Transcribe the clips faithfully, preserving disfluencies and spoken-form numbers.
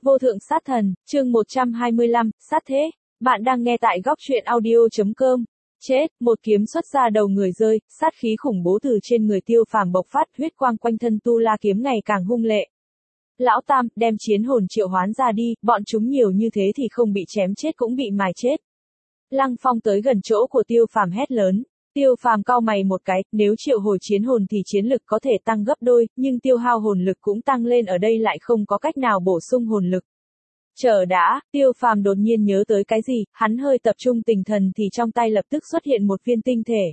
Vô thượng sát thần, chương một trăm hai mươi lăm, sát thế. Bạn đang nghe tại góc truyện audio.com. Chết, một kiếm xuất ra đầu người rơi, sát khí khủng bố từ trên người Tiêu Phàm bộc phát, huyết quang quanh thân tu la kiếm ngày càng hung lệ. Lão Tam, đem chiến hồn triệu hoán ra đi, bọn chúng nhiều như thế thì không bị chém chết cũng bị mài chết. Lăng Phong tới gần chỗ của Tiêu Phàm hét lớn. Tiêu Phàm cau mày một cái, nếu triệu hồi chiến hồn thì chiến lực có thể tăng gấp đôi, nhưng tiêu hao hồn lực cũng tăng lên, ở đây lại không có cách nào bổ sung hồn lực. Chờ đã, Tiêu Phàm đột nhiên nhớ tới cái gì, hắn hơi tập trung tinh thần thì trong tay lập tức xuất hiện một viên tinh thể.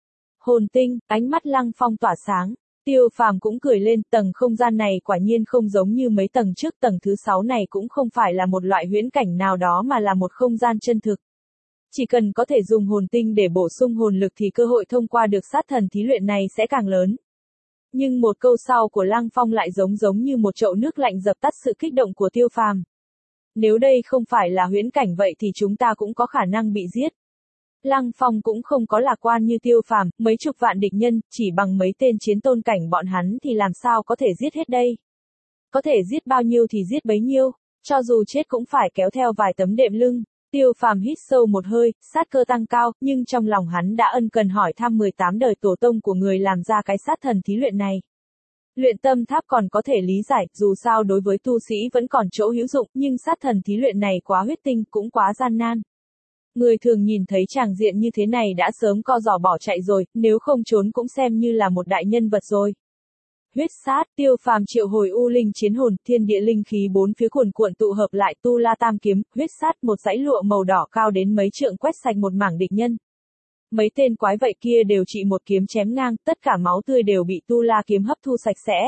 Hồn tinh, ánh mắt Lăng Phong tỏa sáng. Tiêu Phàm cũng cười lên, tầng không gian này quả nhiên không giống như mấy tầng trước, tầng thứ sáu này cũng không phải là một loại huyễn cảnh nào đó mà là một không gian chân thực. Chỉ cần có thể dùng hồn tinh để bổ sung hồn lực thì cơ hội thông qua được sát thần thí luyện này sẽ càng lớn. Nhưng một câu sau của Lăng Phong lại giống giống như một chậu nước lạnh dập tắt sự kích động của Tiêu Phàm. Nếu đây không phải là huyễn cảnh vậy thì chúng ta cũng có khả năng bị giết. Lăng Phong cũng không có lạc quan như Tiêu Phàm, mấy chục vạn địch nhân, chỉ bằng mấy tên chiến tôn cảnh bọn hắn thì làm sao có thể giết hết đây. Có thể giết bao nhiêu thì giết bấy nhiêu, cho dù chết cũng phải kéo theo vài tấm đệm lưng. Tiêu Phàm hít sâu một hơi, sát cơ tăng cao, nhưng trong lòng hắn đã ân cần hỏi thăm mười tám đời tổ tông của người làm ra cái sát thần thí luyện này. Luyện tâm tháp còn có thể lý giải, dù sao đối với tu sĩ vẫn còn chỗ hữu dụng, nhưng sát thần thí luyện này quá huyết tinh, cũng quá gian nan. Người thường nhìn thấy tràng diện như thế này đã sớm co giò bỏ chạy rồi, nếu không trốn cũng xem như là một đại nhân vật rồi. Huyết sát, Tiêu Phàm triệu hồi u linh chiến hồn, thiên địa linh khí bốn phía cuồn cuộn tụ hợp lại, tu la tam kiếm, huyết sát, một dãy lụa màu đỏ cao đến mấy trượng quét sạch một mảng địch nhân. Mấy tên quái vậy kia đều chỉ một kiếm chém ngang, tất cả máu tươi đều bị tu la kiếm hấp thu sạch sẽ.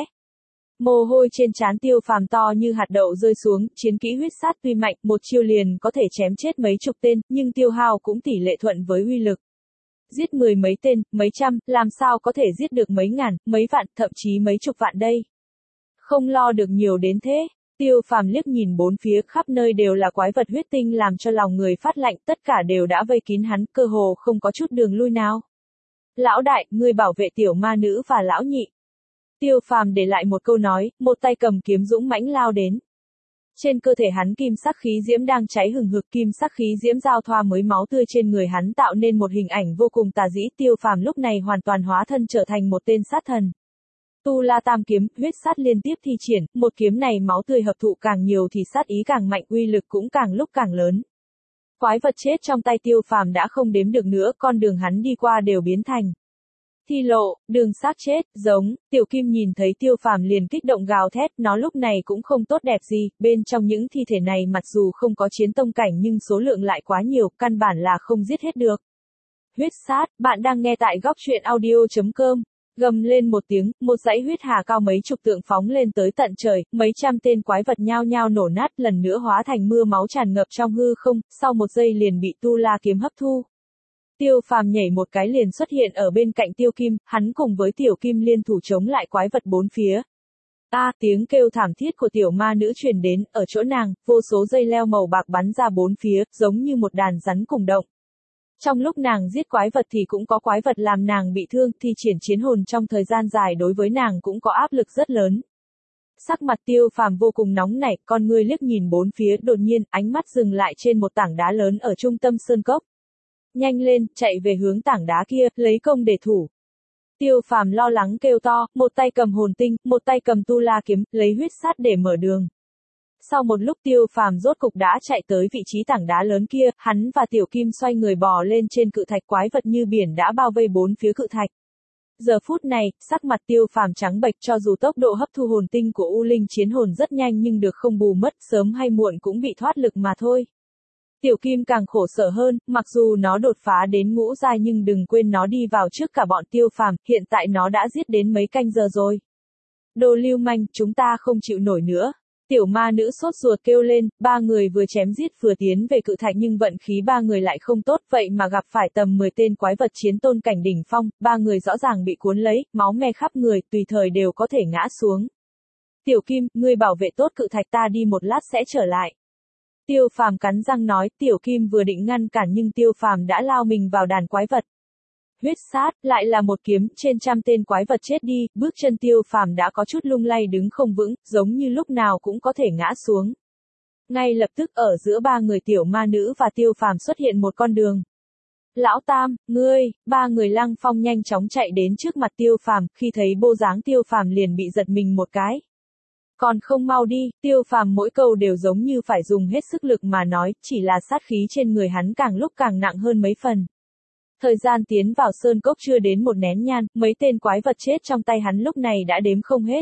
Mồ hôi trên trán Tiêu Phàm to như hạt đậu rơi xuống, chiến kỹ huyết sát tuy mạnh, một chiêu liền có thể chém chết mấy chục tên, nhưng tiêu hao cũng tỷ lệ thuận với uy lực. Giết mười mấy tên, mấy trăm, làm sao có thể giết được mấy ngàn, mấy vạn, thậm chí mấy chục vạn đây. Không lo được nhiều đến thế. Tiêu Phàm liếc nhìn bốn phía, khắp nơi đều là quái vật huyết tinh làm cho lòng người phát lạnh, tất cả đều đã vây kín hắn, cơ hồ không có chút đường lui nào. Lão đại, ngươi bảo vệ tiểu ma nữ và lão nhị. Tiêu Phàm để lại một câu nói, một tay cầm kiếm dũng mãnh lao đến. Trên cơ thể hắn kim sắc khí diễm đang cháy hừng hực, kim sắc khí diễm giao thoa với máu tươi trên người hắn tạo nên một hình ảnh vô cùng tà dĩ. Tiêu Phàm lúc này hoàn toàn hóa thân trở thành một tên sát thần. Tu la tam kiếm, huyết sát liên tiếp thi triển, một kiếm này máu tươi hợp thụ càng nhiều thì sát ý càng mạnh, uy lực cũng càng lúc càng lớn. Quái vật chết trong tay Tiêu Phàm đã không đếm được nữa, con đường hắn đi qua đều biến thành thi lộ, đường xác chết, giống. Tiểu Kim nhìn thấy Tiêu Phàm liền kích động gào thét, nó lúc này cũng không tốt đẹp gì, bên trong những thi thể này mặc dù không có chiến tông cảnh nhưng số lượng lại quá nhiều, căn bản là không giết hết được. Huyết sát, bạn đang nghe tại góc truyện audio.com. Gầm lên một tiếng, một dãy huyết hà cao mấy chục trượng phóng lên tới tận trời, mấy trăm tên quái vật nhao nhao nổ nát, lần nữa hóa thành mưa máu tràn ngập trong hư không, sau một giây liền bị tu la kiếm hấp thu. Tiêu Phàm nhảy một cái liền xuất hiện ở bên cạnh Tiêu Kim, hắn cùng với Tiểu Kim liên thủ chống lại quái vật bốn phía. A, à, tiếng kêu thảm thiết của tiểu ma nữ truyền đến, ở chỗ nàng, vô số dây leo màu bạc bắn ra bốn phía, giống như một đàn rắn cùng động. Trong lúc nàng giết quái vật thì cũng có quái vật làm nàng bị thương, thi triển chiến hồn trong thời gian dài đối với nàng cũng có áp lực rất lớn. Sắc mặt Tiêu Phàm vô cùng nóng nảy, con ngươi liếc nhìn bốn phía, đột nhiên, ánh mắt dừng lại trên một tảng đá lớn ở trung tâm sơn cốc. Nhanh lên, chạy về hướng tảng đá kia, lấy công để thủ. Tiêu Phàm lo lắng kêu to, một tay cầm hồn tinh, một tay cầm tu la kiếm, lấy huyết sát để mở đường. Sau một lúc Tiêu Phàm rốt cục đã chạy tới vị trí tảng đá lớn kia, hắn và Tiểu Kim xoay người bò lên trên cự thạch, quái vật như biển đã bao vây bốn phía cự thạch. Giờ phút này, sắc mặt Tiêu Phàm trắng bệch, cho dù tốc độ hấp thu hồn tinh của U Linh chiến hồn rất nhanh nhưng được không bù mất, sớm hay muộn cũng bị thoát lực mà thôi. Tiểu Kim càng khổ sở hơn, mặc dù nó đột phá đến ngũ giai nhưng đừng quên nó đi vào trước cả bọn Tiêu Phàm, hiện tại nó đã giết đến mấy canh giờ rồi. Đồ lưu manh, chúng ta không chịu nổi nữa. Tiểu ma nữ sốt ruột kêu lên, ba người vừa chém giết vừa tiến về cự thạch nhưng vận khí ba người lại không tốt, vậy mà gặp phải tầm mười tên quái vật chiến tôn cảnh đỉnh phong, ba người rõ ràng bị cuốn lấy, máu me khắp người, tùy thời đều có thể ngã xuống. Tiểu Kim, ngươi bảo vệ tốt cự thạch, ta đi một lát sẽ trở lại. Tiêu Phàm cắn răng nói, Tiểu Kim vừa định ngăn cản nhưng Tiêu Phàm đã lao mình vào đàn quái vật. Huyết sát, lại là một kiếm, trên trăm tên quái vật chết đi, bước chân Tiêu Phàm đã có chút lung lay đứng không vững, giống như lúc nào cũng có thể ngã xuống. Ngay lập tức ở giữa ba người tiểu ma nữ và Tiêu Phàm xuất hiện một con đường. Lão Tam, ngươi, ba người Lăng Phong nhanh chóng chạy đến trước mặt Tiêu Phàm, khi thấy bộ dáng Tiêu Phàm liền bị giật mình một cái. Còn không mau đi, Tiêu Phàm mỗi câu đều giống như phải dùng hết sức lực mà nói, chỉ là sát khí trên người hắn càng lúc càng nặng hơn mấy phần. Thời gian tiến vào sơn cốc chưa đến một nén nhang, mấy tên quái vật chết trong tay hắn lúc này đã đếm không hết.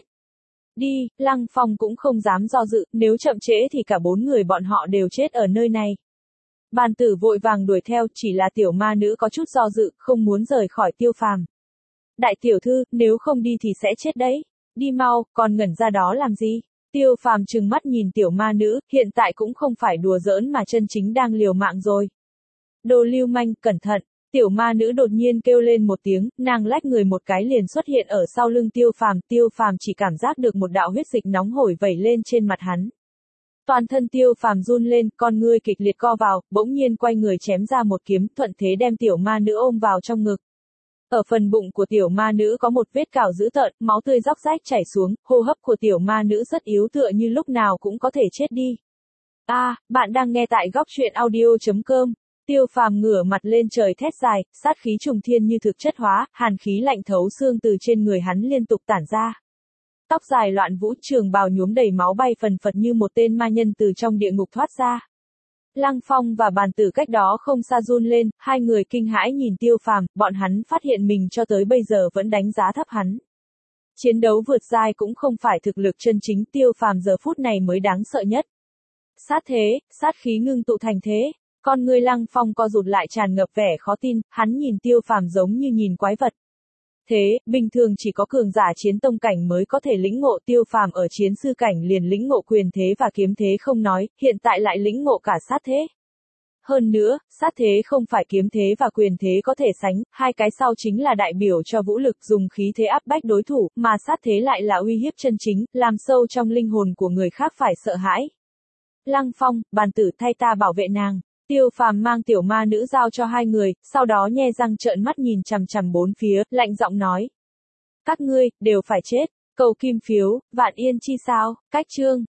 Đi, Lăng Phong cũng không dám do dự, nếu chậm trễ thì cả bốn người bọn họ đều chết ở nơi này. Bàn tử vội vàng đuổi theo, chỉ là tiểu ma nữ có chút do dự, không muốn rời khỏi Tiêu Phàm. Đại tiểu thư, nếu không đi thì sẽ chết đấy. Đi mau, còn ngẩn ra đó làm gì? Tiêu Phàm trừng mắt nhìn tiểu ma nữ, hiện tại cũng không phải đùa giỡn mà chân chính đang liều mạng rồi. Đồ lưu manh, cẩn thận. Tiểu ma nữ đột nhiên kêu lên một tiếng, nàng lách người một cái liền xuất hiện ở sau lưng Tiêu Phàm, Tiêu Phàm chỉ cảm giác được một đạo huyết dịch nóng hổi vẩy lên trên mặt hắn. Toàn thân Tiêu Phàm run lên, con ngươi kịch liệt co vào, bỗng nhiên quay người chém ra một kiếm, thuận thế đem tiểu ma nữ ôm vào trong ngực. Ở phần bụng của tiểu ma nữ có một vết cào dữ tợn, máu tươi róc rách chảy xuống, hô hấp của tiểu ma nữ rất yếu tựa như lúc nào cũng có thể chết đi. A, à, bạn đang nghe tại góc truyện audio chấm com. Tiêu Phàm ngửa mặt lên trời thét dài, sát khí trùng thiên như thực chất hóa, hàn khí lạnh thấu xương từ trên người hắn liên tục tản ra. Tóc dài loạn vũ, trường bào nhuốm đầy máu bay phần phật như một tên ma nhân từ trong địa ngục thoát ra. Lăng Phong và Bàn Tử cách đó không xa run lên, hai người kinh hãi nhìn Tiêu Phàm, bọn hắn phát hiện mình cho tới bây giờ vẫn đánh giá thấp hắn. Chiến đấu vượt giai cũng không phải thực lực chân chính, Tiêu Phàm giờ phút này mới đáng sợ nhất. Sát thế, sát khí ngưng tụ thành thế. Con người Lăng Phong co rụt lại tràn ngập vẻ khó tin, hắn nhìn Tiêu Phàm giống như nhìn quái vật. Thế, bình thường chỉ có cường giả chiến tông cảnh mới có thể lĩnh ngộ, Tiêu Phàm ở chiến sư cảnh liền lĩnh ngộ quyền thế và kiếm thế không nói, hiện tại lại lĩnh ngộ cả sát thế. Hơn nữa, sát thế không phải kiếm thế và quyền thế có thể sánh, hai cái sau chính là đại biểu cho vũ lực dùng khí thế áp bách đối thủ, mà sát thế lại là uy hiếp chân chính, làm sâu trong linh hồn của người khác phải sợ hãi. Lăng Phong, Bàn Tử thay ta bảo vệ nàng. Tiêu Phàm mang tiểu ma nữ giao cho hai người, sau đó nhe răng trợn mắt nhìn chằm chằm bốn phía, lạnh giọng nói. Các ngươi, đều phải chết, cầu kim phiếu, vạn yên chi sao, cách chương.